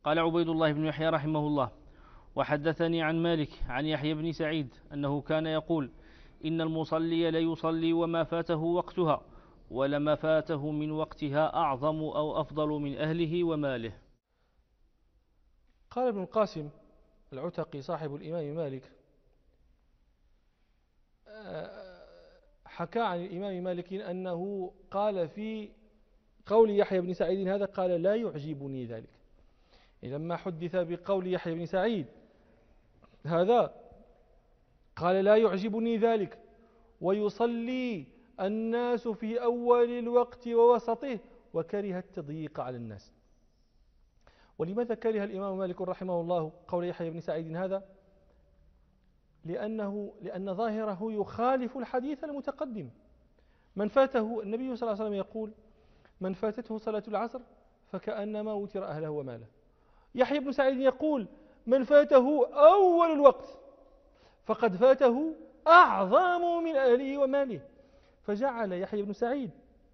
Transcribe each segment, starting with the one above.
قال عبيد الله بن يحيى رحمه الله: وحدثني عن مالك عن يحيى بن سعيد أنه كان يقول: إن المصلي ليصلي وما فاته وقتها، ولما فاته من وقتها أعظم أو أفضل من أهله وماله. قال ابن القاسم العتقي صاحب الإمام مالك، حكى عن الإمام مالك أنه قال في قول يحيى بن سعيد هذا، قال: لا يعجبني ذلك. لما حدث بقول يحيى بن سعيد هذا قال: لا يعجبني ذلك، ويصلي الناس في أول الوقت ووسطه، وكره التضييق على الناس. ولماذا كره الإمام مالك رحمه الله قول يحيى بن سعيد هذا؟ لأن ظاهره يخالف الحديث المتقدم. من فاته، النبي صلى الله عليه وسلم يقول: من فاتته صلاة العصر فكأنما وتر أهله وماله. يحيى بن سعيد يقول: من فاته أول الوقت فقد فاته أعظم من أهله وماله. فجعل يحيى بن سعيد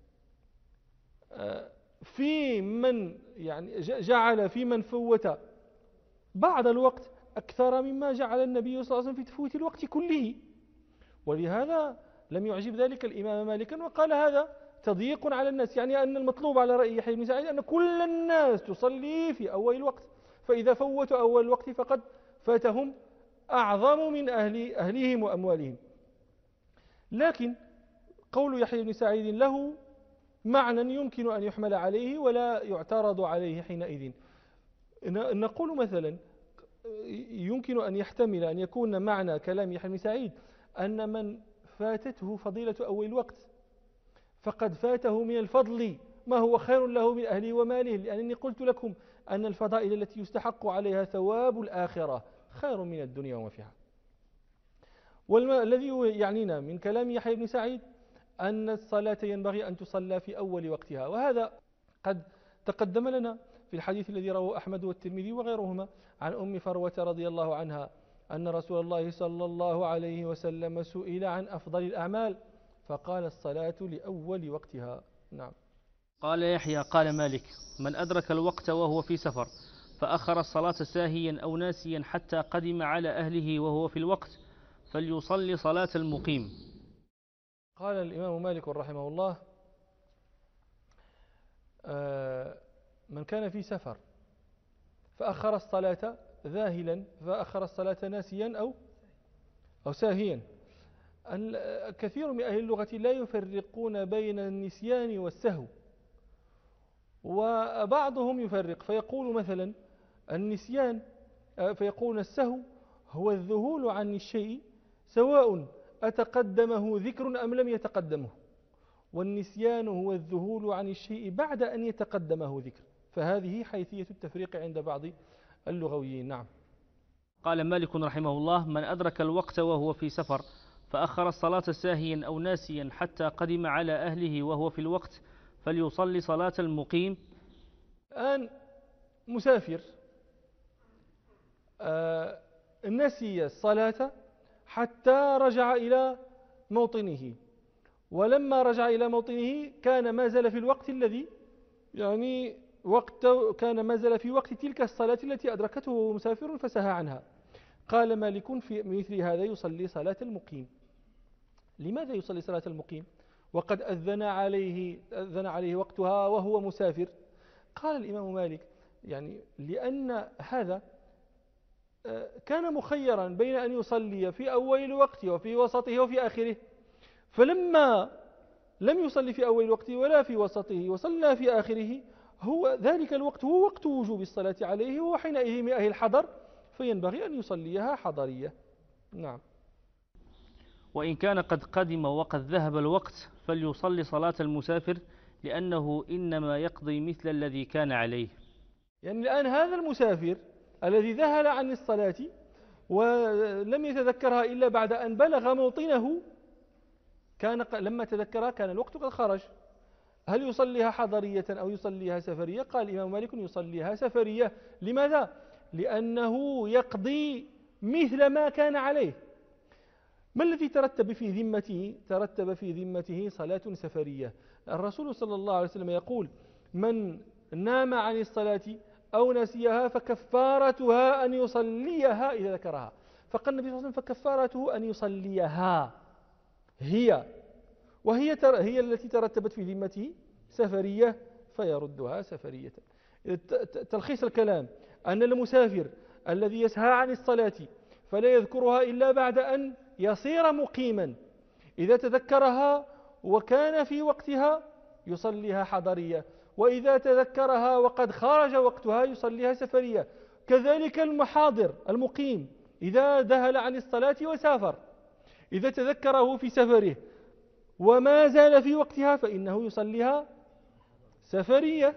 في من جعل في من فوت بعض الوقت أكثر مما جعل النبي صلى الله عليه وسلم في تفويت الوقت كله. ولهذا لم يعجب ذلك الإمام مالكا، وقال: هذا تضييق على الناس، يعني أن المطلوب على رأي يحيى بن سعيد أن كل الناس تصلي في أول الوقت، فإذا فوتوا أول الوقت فقد فاتهم أعظم من أهلهم وأموالهم. لكن قول يحيى بن سعيد له معنى يمكن أن يحمل عليه ولا يعترض عليه حينئذ. نقول مثلا يمكن أن يحتمل أن يكون معنى كلام يحيى بن سعيد أن من فاتته فضيلة أول الوقت فقد فاته من الفضل ما هو خير له من أهله وماله، لأنني قلت لكم أن الفضائل التي يستحق عليها ثواب الآخرة خير من الدنيا وما فيها. والذي يعنينا من كلام يحيى بن سعيد أن الصلاة ينبغي أن تصلى في أول وقتها، وهذا قد تقدم لنا في الحديث الذي رواه أحمد والترمذي وغيرهما عن أم فروة رضي الله عنها أن رسول الله صلى الله عليه وسلم سئل عن أفضل الأعمال فقال: الصلاة لأول وقتها. نعم. قال يحيى: قال مالك: من أدرك الوقت وهو في سفر فأخر الصلاة ساهيا أو ناسيا حتى قدم على أهله وهو في الوقت فليصلي صلاة المقيم. قال الإمام مالك رحمه الله: من كان في سفر فأخر الصلاة ذاهلا، فأخر الصلاة ناسيا أو ساهيا. كثير من أهل اللغة لا يفرقون بين النسيان والسهو، وبعضهم يفرق فيقول مثلا النسيان فيقول السهو هو الذهول عن الشيء سواء أتقدمه ذكر أم لم يتقدمه، والنسيان هو الذهول عن الشيء بعد أن يتقدمه ذكر. فهذه حيثية التفريق عند بعض اللغويين. نعم. قال مالك رحمه الله: من أدرك الوقت وهو في سفر فأخر الصلاة ساهيا أو ناسيا حتى قدم على أهله وهو في الوقت فليصلي صلاة المقيم. الآن مسافر نسي الصلاة حتى رجع إلى موطنه، ولما رجع إلى موطنه كان ما زال في الوقت الذي كان ما زال في وقت تلك الصلاة التي أدركته وهو مسافر فسهى عنها. قال مالك: في مثل هذا يصلي صلاة المقيم. لماذا يصلي صلاة المقيم وقد أذن عليه وقتها وهو مسافر؟ قال الإمام مالك: لأن هذا كان مخيرا بين أن يصلي في أول الوقت وفي وسطه وفي آخره، فلما لم يصلي في أول الوقت ولا في وسطه وصلى في آخره، هو ذلك الوقت هو وقت وجوب الصلاة عليه، وحينئذ من أهل الحضر فينبغي أن يصليها حضرية. نعم. وإن كان قد قدم وقد ذهب الوقت فليصلي صلاة المسافر، لأنه إنما يقضي مثل الذي كان عليه. الآن هذا المسافر الذي ذهل عن الصلاة ولم يتذكرها إلا بعد أن بلغ موطنه، لما تذكرها كان الوقت قد خرج. هل يصليها حضرية أو يصليها سفرية؟ قال الإمام مالك: يصليها سفرية. لماذا؟ لأنه يقضي مثل ما كان عليه. ما الذي ترتب في ذمته؟ ترتب في ذمته صلاة سفرية. الرسول صلى الله عليه وسلم يقول: من نام عن الصلاة أو نسيها فكفارتها أن يصليها إذا ذكرها. فقال النبي صلى الله عليه وسلم فكفارته أن يصليها هي، هي التي ترتبت في ذمته سفرية فيردها سفرية. تلخيص الكلام أن المسافر الذي يسهى عن الصلاة فلا يذكرها إلا بعد أن يصير مقيما، إذا تذكرها وكان في وقتها يصليها حضرية، وإذا تذكرها وقد خرج وقتها يصليها سفرية. كذلك المحاضر المقيم إذا ذهل عن الصلاة وسافر، إذا تذكره في سفره وما زال في وقتها فإنه يصليها سفرية،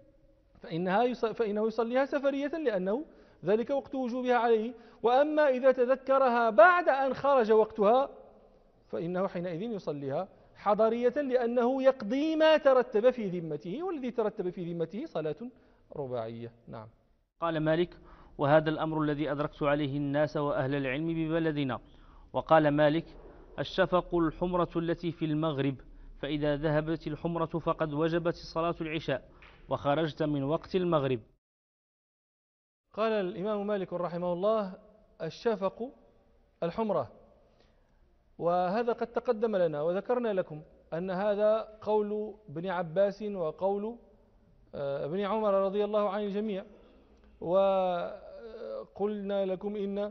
فإنه يصليها سفرية لأنه ذلك وقت وجوبها عليه. وأما إذا تذكرها بعد أن خرج وقتها فإنه حينئذ يصليها حضرية لأنه يقضي ما ترتب في ذمته، والذي ترتب في ذمته صلاة رباعية. نعم. قال مالك: وهذا الأمر الذي أدركت عليه الناس وأهل العلم ببلدنا. وقال مالك: الشفق الحمرة التي في المغرب، فإذا ذهبت الحمرة فقد وجبت صلاة العشاء وخرجت من وقت المغرب. قال الإمام مالك رحمه الله: الشفق الحمرة، وهذا قد تقدم لنا وذكرنا لكم أن هذا قول ابن عباس وقول ابن عمر رضي الله عن الجميع. وقلنا لكم إن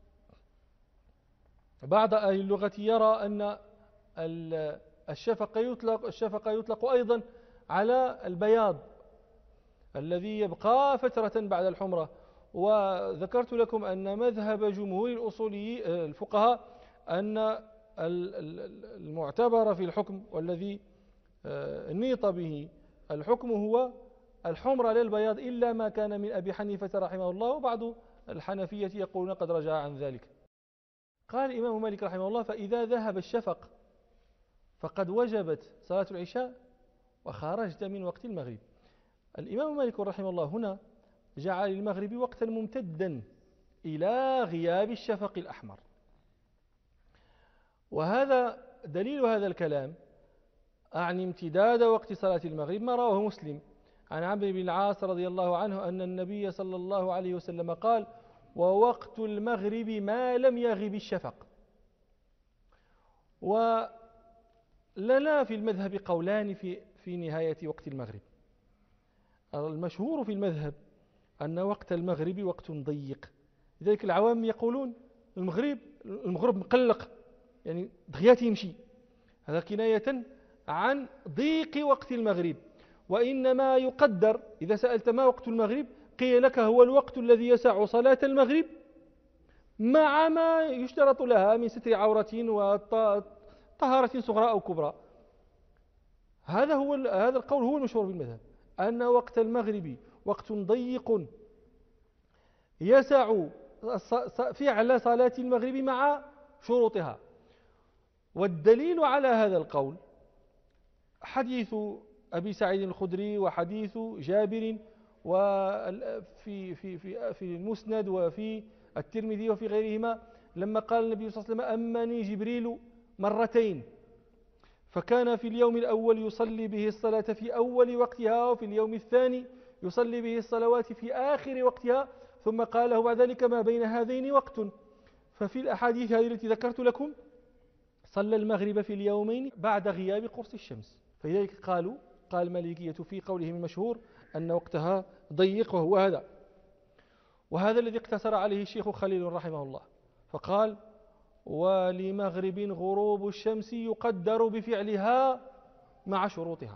بعض أهل اللغة يرى أن الشفق يطلق أيضا على البياض الذي يبقى فترة بعد الحمرة. وذكرت لكم أن مذهب جمهور الأصولي الفقهاء أن المعتبر في الحكم والذي نيط به الحكم هو الحمرة للبياض إلا ما كان من أبي حنيفة رحمه الله، وبعض الحنفية يقولون قد رجع عن ذلك. قال الإمام مالك رحمه الله: فإذا ذهب الشفق فقد وجبت صلاة العشاء وخرجت من وقت المغرب. الإمام مالك رحمه الله هنا جعل المغرب وقتا ممتدا إلى غياب الشفق الأحمر، وهذا دليل هذا الكلام أعني امتداد وقت صلاة المغرب ما رواه مسلم عن عمرو بن العاص رضي الله عنه أن النبي صلى الله عليه وسلم قال: ووقت المغرب ما لم يغب الشفق. ولنا في المذهب قولان في نهاية وقت المغرب. المشهور في المذهب أن وقت المغرب وقت ضيق، لذلك العوام يقولون المغرب مقلق، يعني دغيات يمشي، هذا كناية عن ضيق وقت المغرب. وإنما يقدر إذا سألت ما وقت المغرب قيل لك هو الوقت الذي يسع صلاة المغرب مع ما يشترط لها من ستر عورة وطهارة صغرى أو كبرى. هذا القول هو المشهور في المذهب، أن وقت المغرب وقت ضيق يسع فعل صلاة المغرب مع شروطها. والدليل على هذا القول حديث أبي سعيد الخدري وحديث جابر وفي في في في المسند وفي الترمذي وفي غيرهما، لما قال النبي صلى الله عليه وسلم: أمني جبريل مرتين، فكان في اليوم الأول يصلي به الصلاة في أول وقتها، وفي اليوم الثاني يصلي به الصلوات في آخر وقتها، ثم قال له بعد ذلك: ما بين هذين وقت. ففي الأحاديث هذه التي ذكرت لكم صلى المغرب في اليومين بعد غياب قرص الشمس. فلذلك قال المالكية في قولهم المشهور أن وقتها ضيق، وهو هذا. وهذا الذي اقتصر عليه الشيخ خليل رحمه الله، فقال: ولمغرب غروب الشمس يقدر بفعلها مع شروطها.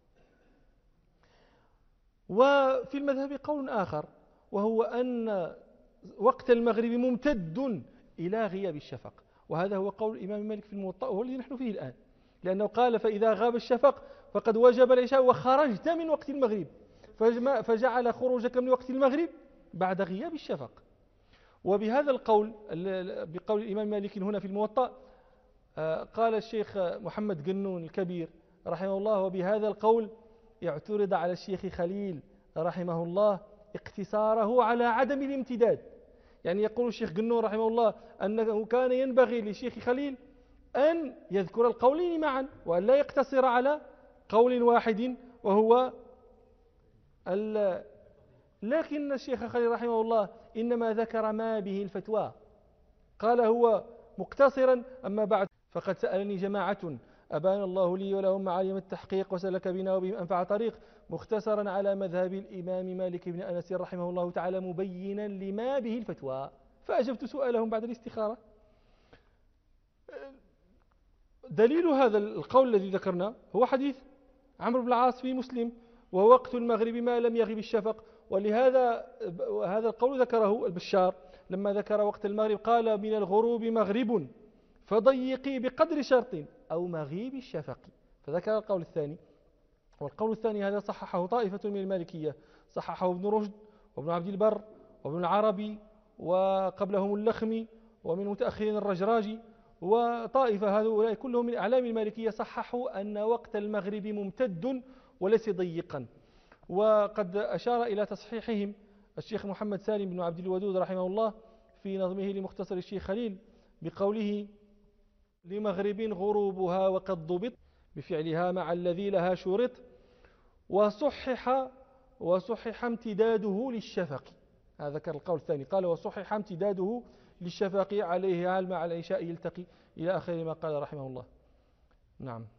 وفي المذهب قول آخر، وهو أن وقت المغرب ممتد إلى غياب الشفق، وهذا هو قول الإمام مالك في الموطأ وهو الذي نحن فيه الآن، لأنه قال: فإذا غاب الشفق فقد وجب العشاء وخرجت من وقت المغرب، فجعل خروجك من وقت المغرب بعد غياب الشفق. وبهذا القول، بقول الإمام مالك هنا في الموطأ، قال الشيخ محمد قنون الكبير رحمه الله: وبهذا القول اعترض على الشيخ خليل رحمه الله اقتصاره على عدم الامتداد. يعني يقول الشيخ قنون رحمه الله أنه كان ينبغي للشيخ خليل أن يذكر القولين معا، وأن لا يقتصر على قول واحد وهو لكن الشيخ خليل رحمه الله إنما ذكر ما به الفتوى، قال هو مقتصرا. أما بعد فقد سألني جماعة أبان الله لي ولهم معالم التحقيق وسلك بنا وبهم أنفع طريق، مختصرا على مذهب الإمام مالك بن أنس رحمه الله تعالى، مبينا لما به الفتوى، فأجبت سؤالهم بعد الاستخارة. دليل هذا القول الذي ذكرنا هو حديث عمرو بن العاص في مسلم: ووقت المغرب ما لم يغب الشفق. ولهذا هذا القول ذكره البشار لما ذكر وقت المغرب، قال: من الغروب مغرب فضيقي بقدر شرط أو مغيب الشفق. فذكر القول الثاني. والقول الثاني هذا صححه طائفة من المالكية، صححه ابن رشد وابن عبد البر وابن العربي وقبلهم اللخمي ومن متأخرين الرجراجي، وطائفة هؤلاء كلهم من أعلام المالكية صححوا أن وقت المغرب ممتد وليس ضيقا. وقد أشار إلى تصحيحهم الشيخ محمد سالم بن عبد الودود رحمه الله في نظمه لمختصر الشيخ خليل بقوله: لمغرب غروبها وقد ضبط بفعلها مع الذي لها شرط، وصحح امتداده للشفق. هذا ذكر القول الثاني، قال: وصحح امتداده للشفق عليه مع العشاء يلتقي، إلى آخر ما قال رحمه الله. نعم.